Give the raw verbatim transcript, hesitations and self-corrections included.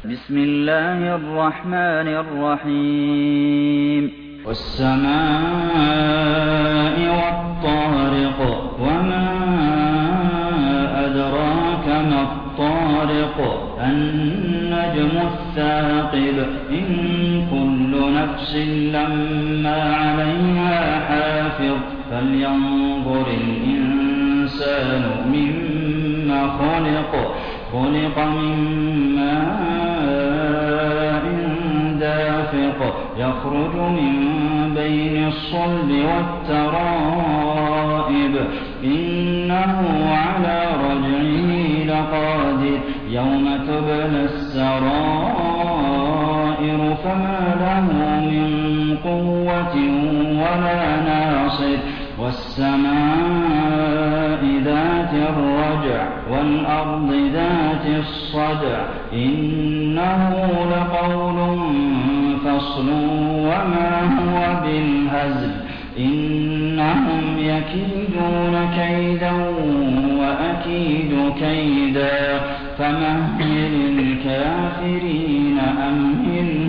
بسم الله الرحمن الرحيم والسماء والطارق وما أدراك ما الطارق النجم الثاقب إن كل نفس لما عليها حافظ فلينظر الإنسان مما خلق خلق من ماء دافق يخرج من بين الصلب والترائب إنه على رجعه لقادر يوم تبلى السرائر فما له من قوة ولا ناصر والسماء ذات الرجع والأرض ذات الصدع إنه لقول فصل وما هو بالهزل إنهم يكيدون كيدا وأكيد كيدا فمهل الكافرين أمهل